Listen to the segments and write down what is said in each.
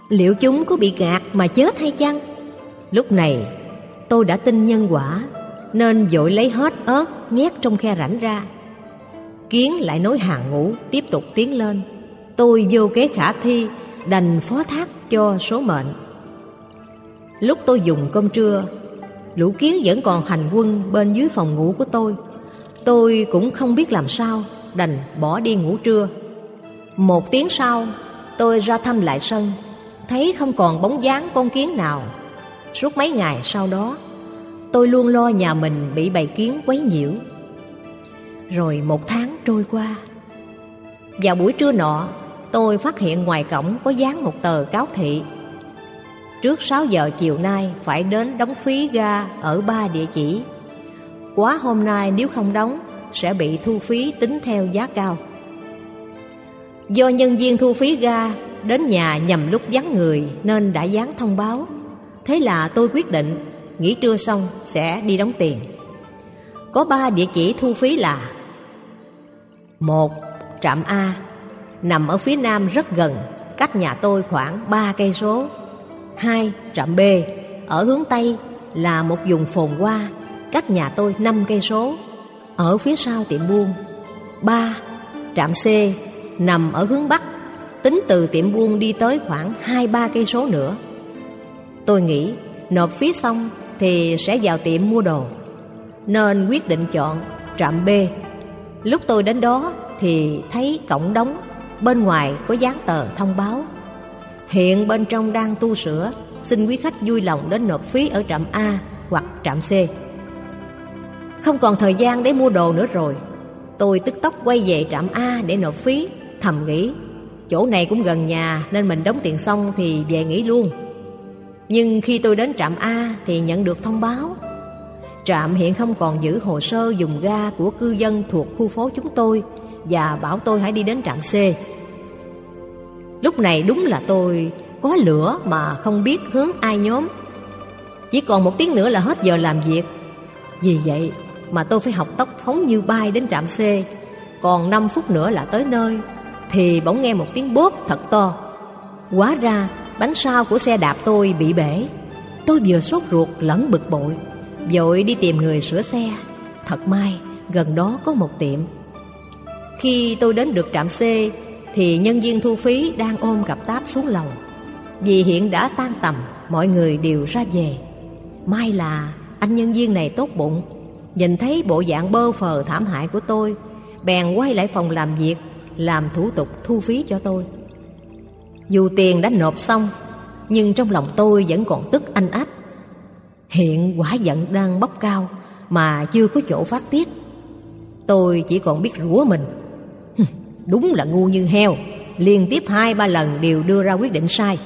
Liệu chúng có bị gạt mà chết hay chăng? Lúc này tôi đã tin nhân quả, nên vội lấy hết ớt nhét trong khe rãnh ra. Kiến lại nối hàng ngũ tiếp tục tiến lên. Tôi vô kế khả thi, đành phó thác cho số mệnh. Lúc tôi dùng cơm trưa, lũ kiến vẫn còn hành quân bên dưới phòng ngủ của tôi. Tôi cũng không biết làm sao, đành bỏ đi ngủ trưa. 1 tiếng sau, tôi ra thăm lại sân, thấy không còn bóng dáng con kiến nào. Suốt mấy ngày sau đó, tôi luôn lo nhà mình bị bầy kiến quấy nhiễu. Rồi 1 tháng trôi qua. Vào buổi trưa nọ, tôi phát hiện ngoài cổng có dán một tờ cáo thị: trước 6 giờ chiều nay phải đến đóng phí ga ở 3 địa chỉ. Quá hôm nay nếu không đóng sẽ bị thu phí tính theo giá cao. Do nhân viên thu phí ga đến nhà nhằm lúc vắng người nên đã dán thông báo. Thế là tôi quyết định nghỉ trưa xong sẽ đi đóng tiền. Có 3 địa chỉ thu phí là: 1. Trạm A, nằm ở phía nam rất gần, cách nhà tôi khoảng 3 cây số. 2. Trạm B, ở hướng tây, là một vùng phồn hoa, cách nhà tôi 5 cây số, ở phía sau tiệm buôn. 3. Trạm C, nằm ở hướng bắc, tính từ tiệm buôn đi tới khoảng 2-3 cây số nữa. Tôi nghĩ nộp phí xong thì sẽ vào tiệm mua đồ, nên quyết định chọn trạm B. Lúc tôi đến đó thì thấy cổng đóng, bên ngoài có dán tờ thông báo: hiện bên trong đang tu sửa, xin quý khách vui lòng đến nộp phí ở trạm A hoặc trạm C. Không còn thời gian để mua đồ nữa rồi, tôi tức tốc quay về trạm A để nộp phí, thầm nghĩ chỗ này cũng gần nhà nên mình đóng tiền xong thì về nghỉ luôn. Nhưng khi tôi đến trạm A thì nhận được thông báo: trạm hiện không còn giữ hồ sơ dùng ga của cư dân thuộc khu phố chúng tôi, và bảo tôi hãy đi đến trạm C. Lúc này đúng là tôi có lửa mà không biết hướng ai nhóm. Chỉ còn 1 tiếng nữa là hết giờ làm việc. Vì vậy mà tôi phải học tốc phóng như bay đến trạm C. Còn 5 phút nữa là tới nơi thì bỗng nghe một tiếng bóp thật to. Hóa ra bánh sau của xe đạp tôi bị bể. Tôi vừa sốt ruột lẫn bực bội, vội đi tìm người sửa xe. Thật may gần đó có một tiệm. Khi tôi đến được trạm C thì nhân viên thu phí đang ôm cặp táp xuống lầu. Vì hiện đã tan tầm, mọi người đều ra về. May là anh nhân viên này tốt bụng, nhìn thấy bộ dạng bơ phờ thảm hại của tôi, bèn quay lại phòng làm việc làm thủ tục thu phí cho tôi. Dù tiền đã nộp xong, nhưng trong lòng tôi vẫn còn tức anh ách. Hiện quả giận đang bốc cao mà chưa có chỗ phát tiết. Tôi chỉ còn biết rủa mình: đúng là ngu như heo, liên tiếp 2-3 lần đều đưa ra quyết định sai.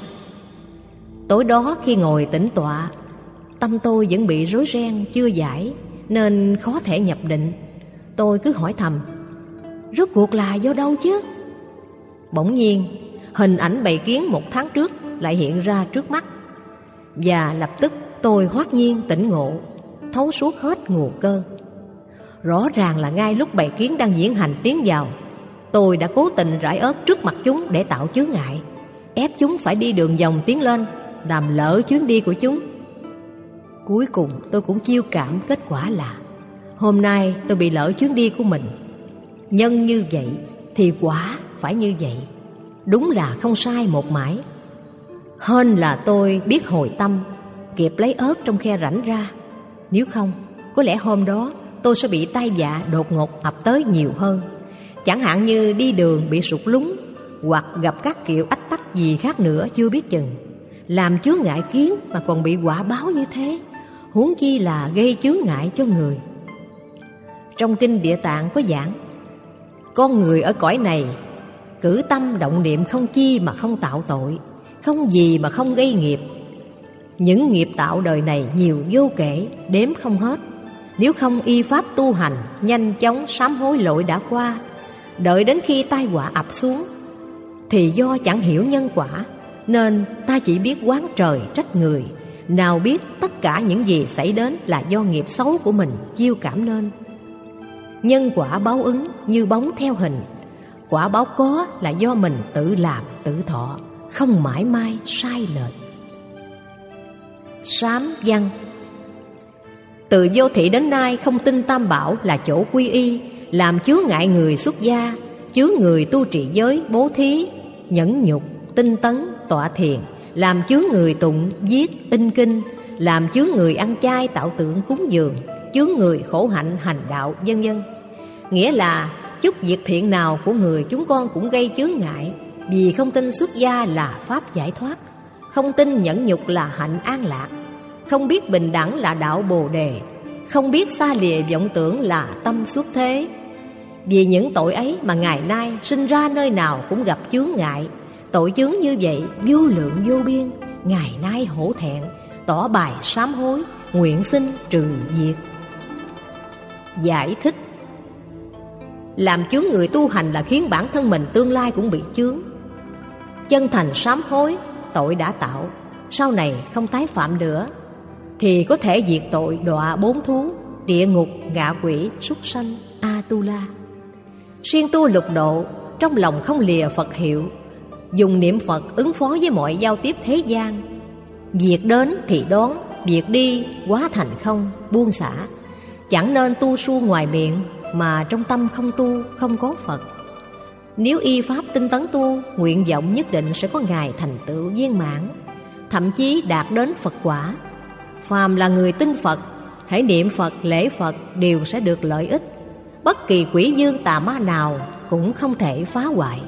Tối đó khi ngồi tĩnh tọa, tâm tôi vẫn bị rối ren chưa giải, nên khó thể nhập định. Tôi cứ hỏi thầm: rốt cuộc là do đâu chứ? Bỗng nhiên hình ảnh bầy kiến 1 tháng trước lại hiện ra trước mắt, và lập tức tôi hoát nhiên tỉnh ngộ, thấu suốt hết nguồn cơn. Rõ ràng là ngay lúc bầy kiến đang diễn hành tiến vào, tôi đã cố tình rải ớt trước mặt chúng để tạo chướng ngại, ép chúng phải đi đường vòng tiến lên, làm lỡ chuyến đi của chúng. Cuối cùng tôi cũng chiêu cảm kết quả là hôm nay tôi bị lỡ chuyến đi của mình. Nhân như vậy thì quả phải như vậy, đúng là không sai một mãi. Hên là tôi biết hồi tâm, kịp lấy ớt trong khe rãnh ra. Nếu không, có lẽ hôm đó tôi sẽ bị tai vạ đột ngột ập tới nhiều hơn. Chẳng hạn như đi đường bị sụt lún, hoặc gặp các kiểu ách tắc gì khác nữa chưa biết chừng. Làm chướng ngại kiến mà còn bị quả báo như thế, huống chi là gây chướng ngại cho người. Trong kinh Địa Tạng có giảng: con người ở cõi này cử tâm động niệm không chi mà không tạo tội, không gì mà không gây nghiệp. Những nghiệp tạo đời này nhiều vô kể, đếm không hết. Nếu không y pháp tu hành, nhanh chóng sám hối lỗi đã qua, đợi đến khi tai họa ập xuống, thì do chẳng hiểu nhân quả, nên ta chỉ biết oán trời trách người, nào biết tất cả những gì xảy đến là do nghiệp xấu của mình chiêu cảm nên. Nhân quả báo ứng như bóng theo hình, quả báo có là do mình tự làm tự thọ, không mãi mai sai lệch. Sám văn. Từ vô thị đến nay không tin Tam Bảo là chỗ quy y, làm chướng ngại người xuất gia, chướng người tu trì giới, bố thí, nhẫn nhục, tinh tấn, tọa thiền, làm chướng người tụng, viết, in kinh, làm chướng người ăn chay, tạo tượng, cúng dường, chướng người khổ hạnh, hành đạo, vân vân. Nghĩa là chút việc thiện nào của người chúng con cũng gây chướng ngại, vì không tin xuất gia là pháp giải thoát, không tin nhẫn nhục là hạnh an lạc, không biết bình đẳng là đạo Bồ Đề, không biết xa lìa vọng tưởng là tâm xuất thế. Vì những tội ấy mà ngày nay sinh ra nơi nào cũng gặp chướng ngại. Tội chướng như vậy vô lượng vô biên, ngày nay hổ thẹn, tỏ bài sám hối, nguyện xin trừ diệt. Giải thích. Làm chướng người tu hành là khiến bản thân mình tương lai cũng bị chướng. Chân thành sám hối, tội đã tạo, sau này không tái phạm nữa, thì có thể diệt tội đọa 4 thú, địa ngục, ngạ quỷ, súc sanh, Atula. Siêng tu lục độ, trong lòng không lìa Phật hiệu, dùng niệm Phật ứng phó với mọi giao tiếp thế gian. Việc đến thì đón, việc đi hóa thành không, buông xả. Chẳng nên tu suông ngoài miệng mà trong tâm không tu, không có Phật. Nếu y pháp tinh tấn tu, nguyện vọng nhất định sẽ có ngày thành tựu viên mãn, thậm chí đạt đến Phật quả. Phàm là người tin Phật, hãy niệm Phật, lễ Phật đều sẽ được lợi ích. Bất kỳ quỷ dương tà ma nào cũng không thể phá hoại.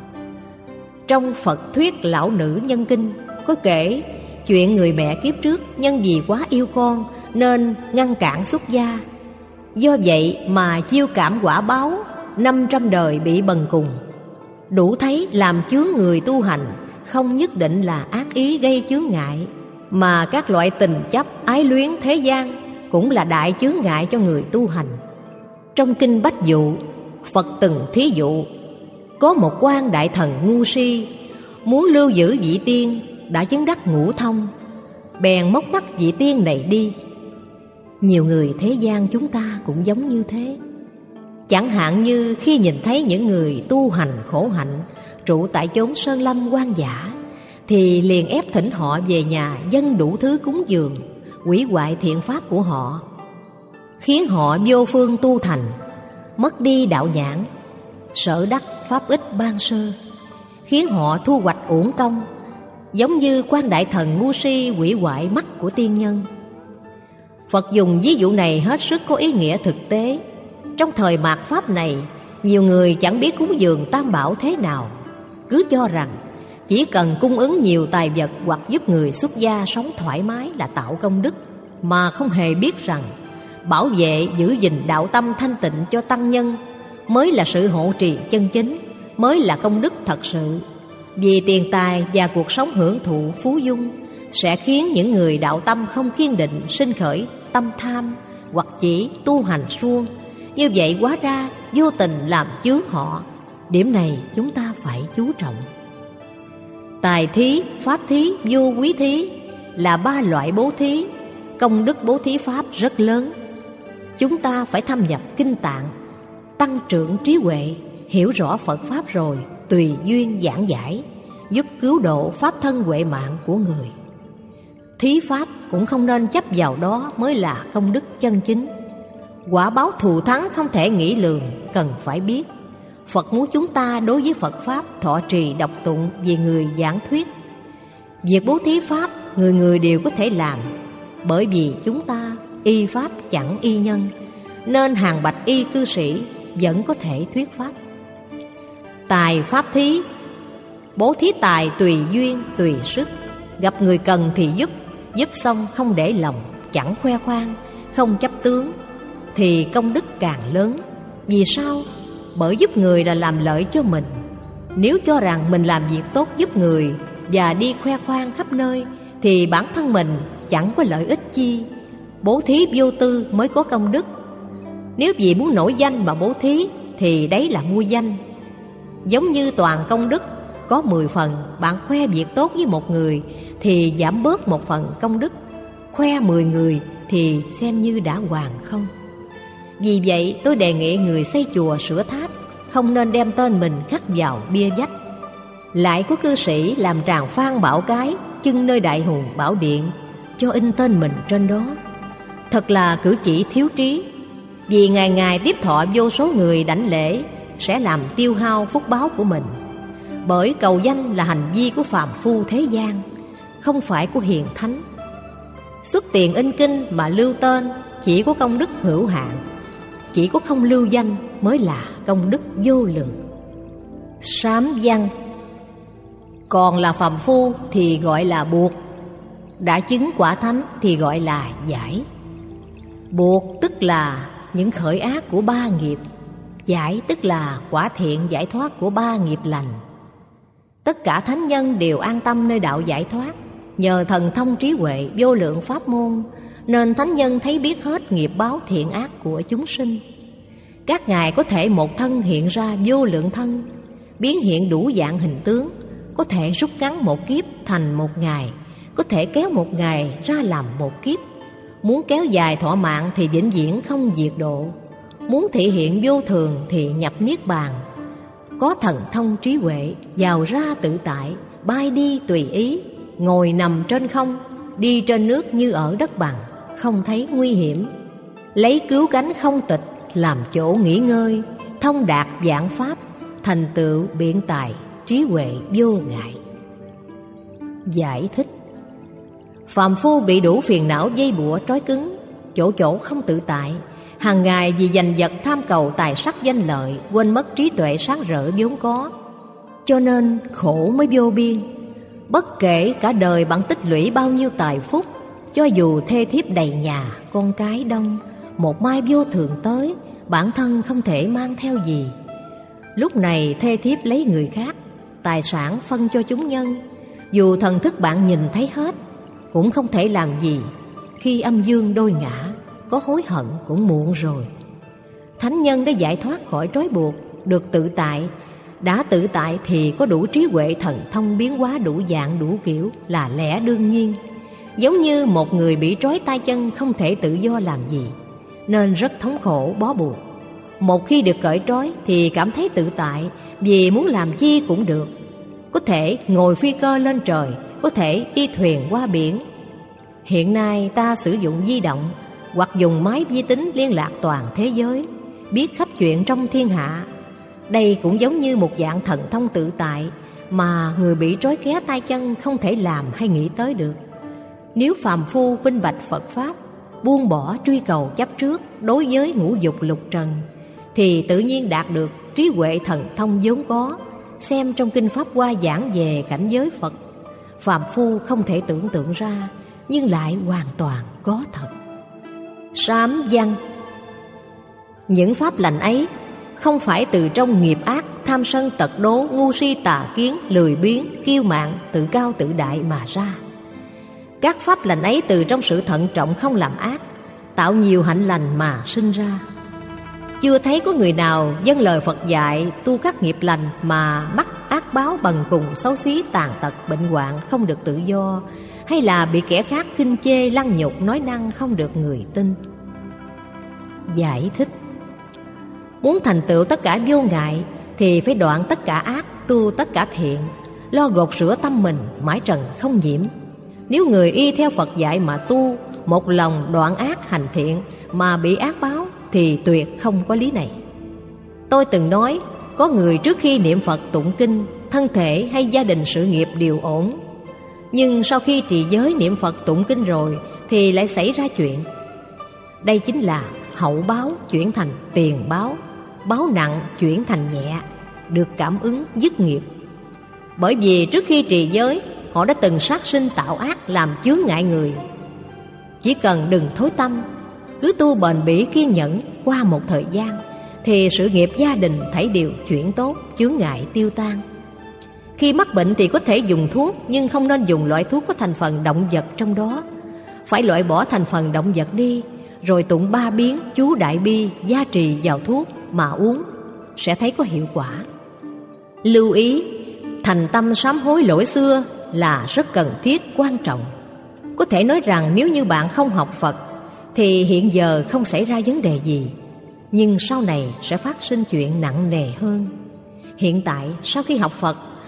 Trong Phật thuyết Lão Nữ Nhân Kinh có kể chuyện người mẹ kiếp trước nhân vì quá yêu con nên ngăn cản xuất gia. Do vậy mà chiêu cảm quả báo 500 đời bị bần cùng. Đủ thấy làm chướng người tu hành không nhất định là ác ý gây chướng ngại, mà các loại tình chấp, ái luyến thế gian cũng là đại chướng ngại cho người tu hành. Trong Kinh Bách Dụ, Phật từng thí dụ, có một quan đại thần ngu si muốn lưu giữ vị tiên đã chứng đắc ngũ thông, bèn móc mắt vị tiên này đi. Nhiều người thế gian chúng ta cũng giống như thế. Chẳng hạn như khi nhìn thấy những người tu hành khổ hạnh trụ tại chốn sơn lâm hoang dã, thì liền ép thỉnh họ về nhà dâng đủ thứ cúng dường, hủy hoại thiện pháp của họ, khiến họ vô phương tu thành, mất đi đạo nhãn, sở đắc pháp ích ban sơ, khiến họ thu hoạch uổng công, giống như quan đại thần ngu si hủy hoại mắt của tiên nhân. Phật dùng ví dụ này hết sức có ý nghĩa thực tế. Trong thời mạt Pháp này, nhiều người chẳng biết cúng dường Tam Bảo thế nào, cứ cho rằng chỉ cần cung ứng nhiều tài vật hoặc giúp người xuất gia sống thoải mái là tạo công đức, mà không hề biết rằng bảo vệ giữ gìn đạo tâm thanh tịnh cho tăng nhân mới là sự hộ trì chân chính, mới là công đức thật sự. Vì tiền tài và cuộc sống hưởng thụ phú dung sẽ khiến những người đạo tâm không kiên định sinh khởi tâm tham, hoặc chỉ tu hành suông. Như vậy hóa ra vô tình làm chướng họ. Điểm này chúng ta phải chú trọng. Tài thí, pháp thí, vô quý thí là 3 loại bố thí. Công đức bố thí pháp rất lớn. Chúng ta phải thâm nhập kinh tạng, tăng trưởng trí huệ, hiểu rõ Phật Pháp rồi tùy duyên giảng giải, giúp cứu độ pháp thân huệ mạng của người. Thí pháp cũng không nên chấp vào đó mới là công đức chân chính. Quả báo thù thắng không thể nghĩ lường, cần phải biết. Phật muốn chúng ta đối với Phật Pháp thọ trì đọc tụng vì người giảng thuyết. Việc bố thí Pháp người người đều có thể làm, bởi vì chúng ta y Pháp chẳng y nhân, nên hàng bạch y cư sĩ vẫn có thể thuyết Pháp. Tài pháp thí, bố thí tài tùy duyên tùy sức, gặp người cần thì giúp, giúp xong không để lòng, chẳng khoe khoang, không chấp tướng, thì công đức càng lớn. Vì sao? Bởi giúp người là làm lợi cho mình. Nếu cho rằng mình làm việc tốt giúp người và đi khoe khoang khắp nơi, thì bản thân mình chẳng có lợi ích chi. Bố thí vô tư mới có công đức. Nếu vì muốn nổi danh mà bố thí thì đấy là mua danh. Giống như toàn công đức có 10 phần, bạn khoe việc tốt với một người thì giảm bớt 1 phần công đức. Khoe 10 người thì xem như đã hoàn không. Vì vậy tôi đề nghị người xây chùa sửa tháp không nên đem tên mình khắc vào bia vách. Lại có cư sĩ làm tràng Phan Bảo Cái chưng nơi Đại Hùng Bảo Điện, cho in tên mình trên đó. Thật là cử chỉ thiếu trí, vì ngày ngày tiếp thọ vô số người đảnh lễ sẽ làm tiêu hao phúc báo của mình. Bởi cầu danh là hành vi của phàm phu thế gian, không phải của hiền thánh. Xuất tiền in kinh mà lưu tên chỉ có công đức hữu hạn, chỉ có không lưu danh mới là công đức vô lượng. Sám văn. Còn là phàm phu thì gọi là buộc, đã chứng quả thánh thì gọi là giải. Buộc tức là những khởi ác của 3 nghiệp, giải tức là quả thiện giải thoát của 3 nghiệp lành. Tất cả thánh nhân đều an tâm nơi đạo giải thoát, nhờ thần thông trí huệ vô lượng pháp môn, nên thánh nhân thấy biết hết nghiệp báo thiện ác của chúng sinh. Các ngài có thể một thân hiện ra vô lượng thân, biến hiện đủ dạng hình tướng, có thể rút ngắn một kiếp thành một ngày, có thể kéo một ngày ra làm một kiếp. Muốn kéo dài thọ mạng thì vĩnh viễn không diệt độ, muốn thị hiện vô thường thì nhập niết bàn. Có thần thông trí huệ, vào ra tự tại, bay đi tùy ý, ngồi nằm trên không, đi trên nước như ở đất bằng, không thấy nguy hiểm. Lấy cứu cánh không tịch làm chỗ nghỉ ngơi, thông đạt vạn pháp, thành tựu biện tài, trí huệ vô ngại. Giải thích. Phàm phu bị đủ phiền não dây bủa trói cứng, chỗ chỗ không tự tại, hàng ngày vì giành giật tham cầu tài sắc danh lợi, quên mất trí tuệ sáng rỡ vốn có, cho nên khổ mới vô biên. Bất kể cả đời bạn tích lũy bao nhiêu tài phúc, cho dù thê thiếp đầy nhà, con cái đông, một mai vô thường tới, bản thân không thể mang theo gì. Lúc này thê thiếp lấy người khác, tài sản phân cho chúng nhân, dù thần thức bạn nhìn thấy hết, cũng không thể làm gì. Khi âm dương đôi ngã, có hối hận cũng muộn rồi. Thánh nhân đã giải thoát khỏi trói buộc, được tự tại. Đã tự tại thì có đủ trí huệ thần thông biến hóa đủ dạng đủ kiểu là lẽ đương nhiên. Giống như một người bị trói tay chân không thể tự do làm gì, nên rất thống khổ bó buộc. Một khi được cởi trói thì cảm thấy tự tại, vì muốn làm chi cũng được. Có thể ngồi phi cơ lên trời, có thể đi thuyền qua biển. Hiện nay ta sử dụng di động hoặc dùng máy vi tính liên lạc toàn thế giới, biết khắp chuyện trong thiên hạ. Đây cũng giống như một dạng thần thông tự tại mà người bị trói kéo tay chân không thể làm hay nghĩ tới được. Nếu phàm phu minh bạch Phật Pháp, buông bỏ truy cầu chấp trước đối với ngũ dục lục trần, thì tự nhiên đạt được trí huệ thần thông vốn có. Xem trong kinh Pháp Hoa giảng về cảnh giới Phật, phàm phu không thể tưởng tượng ra, nhưng lại hoàn toàn có thật. Sám văn. Những pháp lành ấy không phải từ trong nghiệp ác, tham sân tật đố, ngu si tà kiến, lười biếng, kiêu mạn, tự cao tự đại mà ra. Các pháp lành ấy từ trong sự thận trọng không làm ác, tạo nhiều hạnh lành mà sinh ra. Chưa thấy có người nào vâng lời Phật dạy tu các nghiệp lành mà mắc ác báo bần cùng, xấu xí, tàn tật, bệnh hoạn, không được tự do, hay là bị kẻ khác khinh chê, lăng nhục, nói năng không được người tin. Giải thích. Muốn thành tựu tất cả vô ngại thì phải đoạn tất cả ác, tu tất cả thiện, lo gột rửa tâm mình mãi trần không nhiễm. Nếu người y theo Phật dạy mà tu, một lòng đoạn ác hành thiện mà bị ác báo thì tuyệt không có lý này. Tôi từng nói, có người trước khi niệm Phật tụng kinh, thân thể hay gia đình sự nghiệp đều ổn, nhưng sau khi trì giới niệm Phật tụng kinh rồi thì lại xảy ra chuyện. Đây chính là hậu báo chuyển thành tiền báo, báo nặng chuyển thành nhẹ, được cảm ứng dứt nghiệp. Bởi vì trước khi trì giới, họ đã từng sát sinh tạo ác làm chướng ngại người. Chỉ cần đừng thối tâm, cứ tu bền bỉ kiên nhẫn, qua một thời gian thì sự nghiệp gia đình thảy đều chuyển tốt, chướng ngại tiêu tan. Khi mắc bệnh thì có thể dùng thuốc, nhưng không nên dùng loại thuốc có thành phần động vật trong đó. Phải loại bỏ thành phần động vật đi, rồi tụng 3 biến chú Đại Bi gia trì vào thuốc mà uống, sẽ thấy có hiệu quả. Lưu ý, thành tâm sám hối lỗi xưa là rất cần thiết, quan trọng. Có thể nói rằng nếu như bạn không học Phật thì hiện giờ không xảy ra vấn đề gì, nhưng sau này sẽ phát sinh chuyện nặng nề hơn. Hiện tại sau khi học Phật,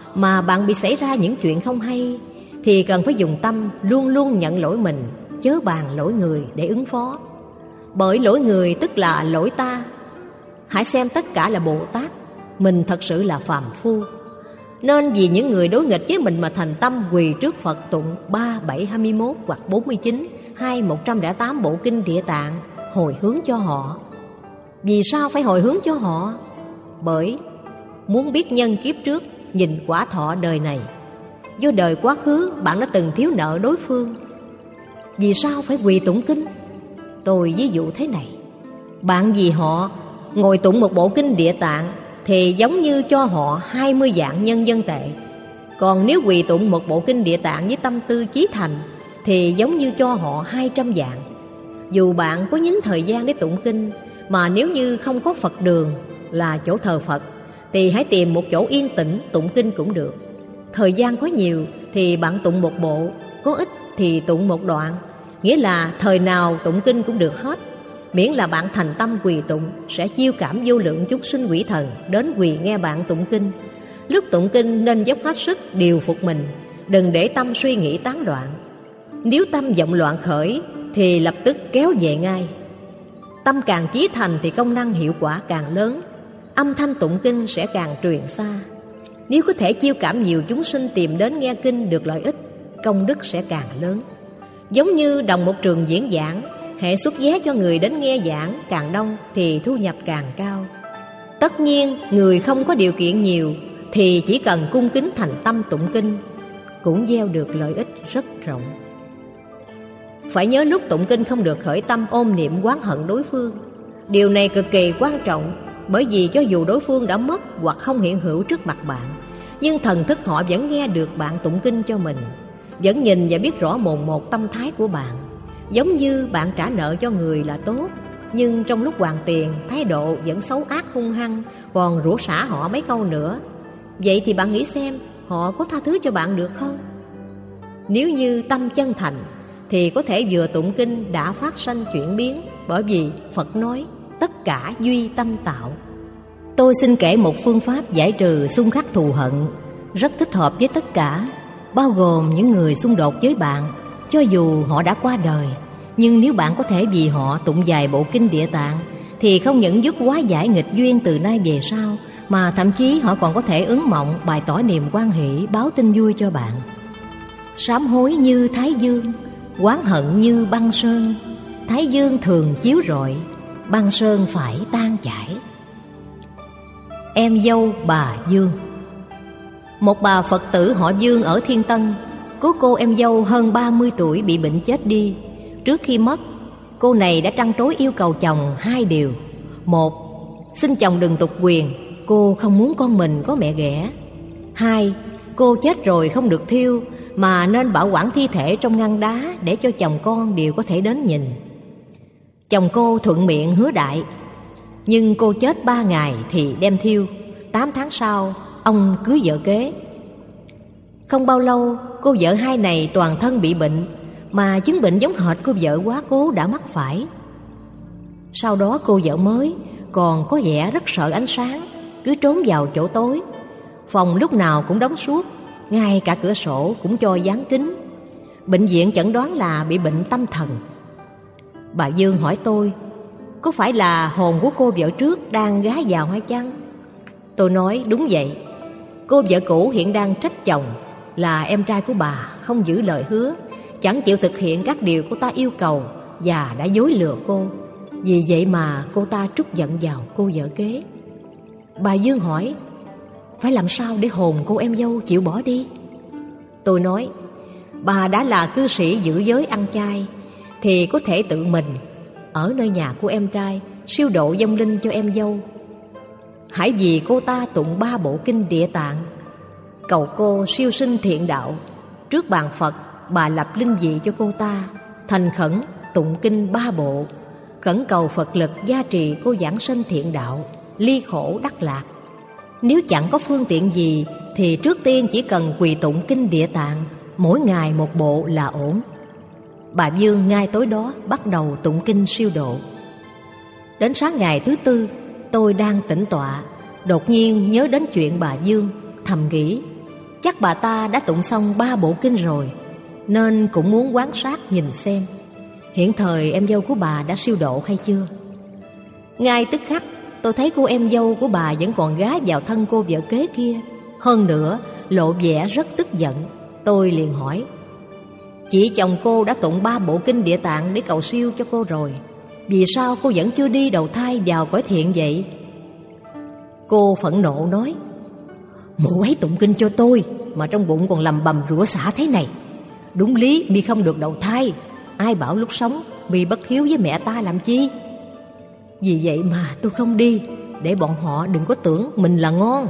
mà bạn bị xảy ra những chuyện không hay, thì cần phải dùng tâm luôn luôn nhận lỗi mình, chớ bàn lỗi người để ứng phó. Bởi lỗi người tức là lỗi ta. Hãy xem tất cả là Bồ Tát, mình thật sự là phàm phu. Nên vì những người đối nghịch với mình mà thành tâm quỳ trước Phật tụng 3, 7, 21 hoặc 49, 2, 108 bộ kinh Địa Tạng, hồi hướng cho họ. Vì sao phải hồi hướng cho họ? Bởi muốn biết nhân kiếp trước, nhìn quả thọ đời này. Do đời quá khứ bạn đã từng thiếu nợ đối phương. Vì sao phải quỳ tụng kinh? Tôi ví dụ thế này. Bạn vì họ ngồi tụng một bộ kinh Địa Tạng thì giống như cho họ 20 vạn nhân dân tệ. Còn nếu quỳ tụng một bộ kinh Địa Tạng với tâm tư chí thành thì giống như cho họ 200 vạn. Dù bạn có nhín thời gian để tụng kinh, mà nếu như không có Phật đường là chỗ thờ Phật, thì hãy tìm một chỗ yên tĩnh tụng kinh cũng được. Thời gian có nhiều thì bạn tụng một bộ, có ít thì tụng một đoạn. Nghĩa là thời nào tụng kinh cũng được hết, miễn là bạn thành tâm quỳ tụng, sẽ chiêu cảm vô lượng chúng sinh quỷ thần đến quỳ nghe bạn tụng kinh. Lúc tụng kinh nên dốc hết sức điều phục mình, đừng để tâm suy nghĩ tán loạn. Nếu tâm vọng loạn khởi thì lập tức kéo về ngay. Tâm càng chí thành thì công năng hiệu quả càng lớn, âm thanh tụng kinh sẽ càng truyền xa. Nếu có thể chiêu cảm nhiều chúng sinh tìm đến nghe kinh được lợi ích, công đức sẽ càng lớn. Giống như đồng một trường diễn giảng, hệ xuất vé cho người đến nghe giảng càng đông thì thu nhập càng cao. Tất nhiên người không có điều kiện nhiều thì chỉ cần cung kính thành tâm tụng kinh cũng gieo được lợi ích rất rộng. Phải nhớ lúc tụng kinh không được khởi tâm ôm niệm oán hận đối phương. Điều này cực kỳ quan trọng, bởi vì cho dù đối phương đã mất hoặc không hiện hữu trước mặt bạn, nhưng thần thức họ vẫn nghe được bạn tụng kinh cho mình, vẫn nhìn và biết rõ mồn một tâm thái của bạn. Giống như bạn trả nợ cho người là tốt, nhưng trong lúc hoàn tiền thái độ vẫn xấu ác hung hăng, còn rủa xả họ mấy câu nữa. Vậy thì bạn nghĩ xem họ có tha thứ cho bạn được không? Nếu như tâm chân thành thì có thể vừa tụng kinh đã phát sanh chuyển biến, bởi vì Phật nói tất cả duy tâm tạo. Tôi xin kể một phương pháp giải trừ xung khắc thù hận rất thích hợp với tất cả, bao gồm những người xung đột với bạn. Cho dù họ đã qua đời, nhưng nếu bạn có thể vì họ tụng vài bộ kinh Địa Tạng thì không những giúp hóa giải nghịch duyên từ nay về sau, mà thậm chí họ còn có thể ứng mộng bày tỏ niềm hoan hỷ, báo tin vui cho bạn. Sám hối như thái dương, oán hận như băng sơn. Thái dương thường chiếu rọi, băng sơn phải tan chảy. Em dâu bà Dương. Một bà Phật tử họ Dương ở Thiên Tân, có cô em dâu hơn 30 tuổi bị bệnh chết đi. Trước khi mất, cô này đã trăn trối yêu cầu chồng hai điều. Một, xin chồng đừng tục quyền, cô không muốn con mình có mẹ ghẻ. Hai, cô chết rồi không được thiêu, mà nên bảo quản thi thể trong ngăn đá để cho chồng con đều có thể đến nhìn. Chồng cô thuận miệng hứa đại, nhưng cô chết 3 ngày thì đem thiêu. 8 tháng sau, ông cưới vợ kế. Không bao lâu, cô vợ hai này toàn thân bị bệnh, mà chứng bệnh giống hệt cô vợ quá cố đã mắc phải. Sau đó cô vợ mới còn có vẻ rất sợ ánh sáng, cứ trốn vào chỗ tối. Phòng lúc nào cũng đóng suốt, ngay cả cửa sổ cũng cho dán kín. Bệnh viện chẩn đoán là bị bệnh tâm thần. Bà Dương hỏi tôi, có phải là hồn của cô vợ trước đang gá vào hay chăng? Tôi nói đúng vậy. Cô vợ cũ hiện đang trách chồng là em trai của bà không giữ lời hứa, chẳng chịu thực hiện các điều cô ta yêu cầu và đã dối lừa cô. Vì vậy mà cô ta trút giận vào cô vợ kế. Bà Dương hỏi, phải làm sao để hồn cô em dâu chịu bỏ đi? Tôi nói, bà đã là cư sĩ giữ giới ăn chay thì có thể tự mình ở nơi nhà của em trai siêu độ vong linh cho em dâu. Hãy vì cô ta tụng 3 bộ kinh Địa Tạng, cầu cô siêu sinh thiện đạo. Trước bàn Phật, bà lập linh vị cho cô ta, thành khẩn tụng kinh 3 bộ, khẩn cầu Phật lực gia trì cô giảng sinh thiện đạo, ly khổ đắc lạc. Nếu chẳng có phương tiện gì thì trước tiên chỉ cần quỳ tụng kinh Địa Tạng, mỗi ngày 1 bộ là ổn. Bà Dương ngay tối đó bắt đầu tụng kinh siêu độ. Đến sáng ngày thứ tư, tôi đang tĩnh tọa, đột nhiên nhớ đến chuyện bà Dương, thầm nghĩ, Chắc bà ta đã tụng xong 3 bộ kinh rồi, nên cũng muốn quan sát nhìn xem hiện thời em dâu của bà đã siêu độ hay chưa. Ngay tức khắc tôi thấy cô em dâu của bà vẫn còn gá vào thân cô vợ kế kia, hơn nữa lộ vẻ rất tức giận. Tôi liền hỏi: chị chồng cô đã tụng 3 bộ kinh Địa Tạng để cầu siêu cho cô rồi, vì sao cô vẫn chưa đi đầu thai vào cõi thiện vậy? Cô phẫn nộ nói: mụ ấy tụng kinh cho tôi mà trong bụng còn lầm bầm rủa xả thế này. Đúng lý mi không được đầu thai, ai bảo lúc sống mi bất hiếu với mẹ ta làm chi? Vì vậy mà tôi không đi, để bọn họ đừng có tưởng mình là ngon.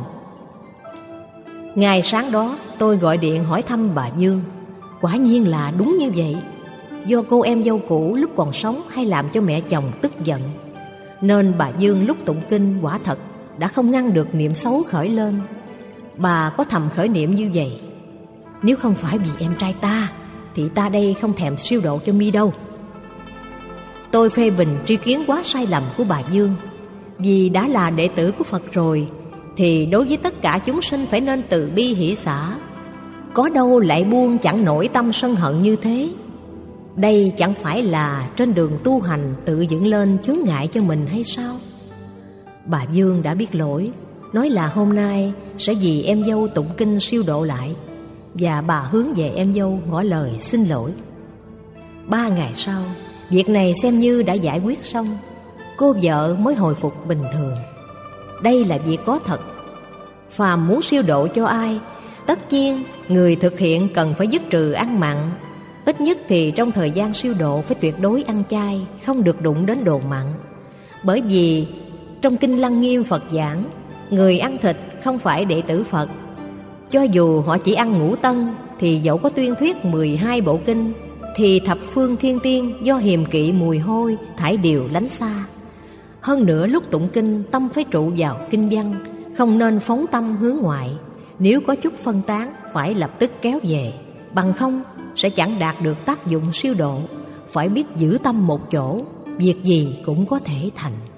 Ngày sáng đó tôi gọi điện hỏi thăm bà Dương. Quả nhiên là đúng như vậy. Do cô em dâu cũ lúc còn sống hay làm cho mẹ chồng tức giận, nên bà Dương lúc tụng kinh quả thật đã không ngăn được niệm xấu khởi lên. Bà có thầm khởi niệm như vậy: nếu không phải vì em trai ta thì ta đây không thèm siêu độ cho mi đâu. Tôi phê bình tri kiến quá sai lầm của bà Dương. Vì đã là đệ tử của Phật rồi thì đối với tất cả chúng sinh phải nên từ bi hỷ xả, có đâu lại buông chẳng nổi tâm sân hận như thế. Đây chẳng phải là trên đường tu hành tự dựng lên chướng ngại cho mình hay sao? Bà Dương đã biết lỗi, nói là hôm nay sẽ vì em dâu tụng kinh siêu độ lại, và bà hướng về em dâu ngỏ lời xin lỗi. 3 ngày sau, việc này xem như đã giải quyết xong, cô vợ mới hồi phục bình thường. Đây là việc có thật. Phàm muốn siêu độ cho ai, tất nhiên người thực hiện cần phải dứt trừ ăn mặn. Ít nhất thì trong thời gian siêu độ phải tuyệt đối ăn chay, không được đụng đến đồ mặn. Bởi vì trong Kinh Lăng Nghiêm Phật giảng, người ăn thịt không phải đệ tử Phật. Cho dù họ chỉ ăn ngũ tân, thì dẫu có tuyên thuyết 12 bộ kinh, thì thập phương thiên tiên do hiềm kỵ mùi hôi thải đều lánh xa. Hơn nữa lúc tụng kinh, tâm phải trụ vào kinh văn, không nên phóng tâm hướng ngoại. Nếu có chút phân tán phải lập tức kéo về, bằng không sẽ chẳng đạt được tác dụng siêu độ. Phải biết giữ tâm một chỗ, việc gì cũng có thể thành.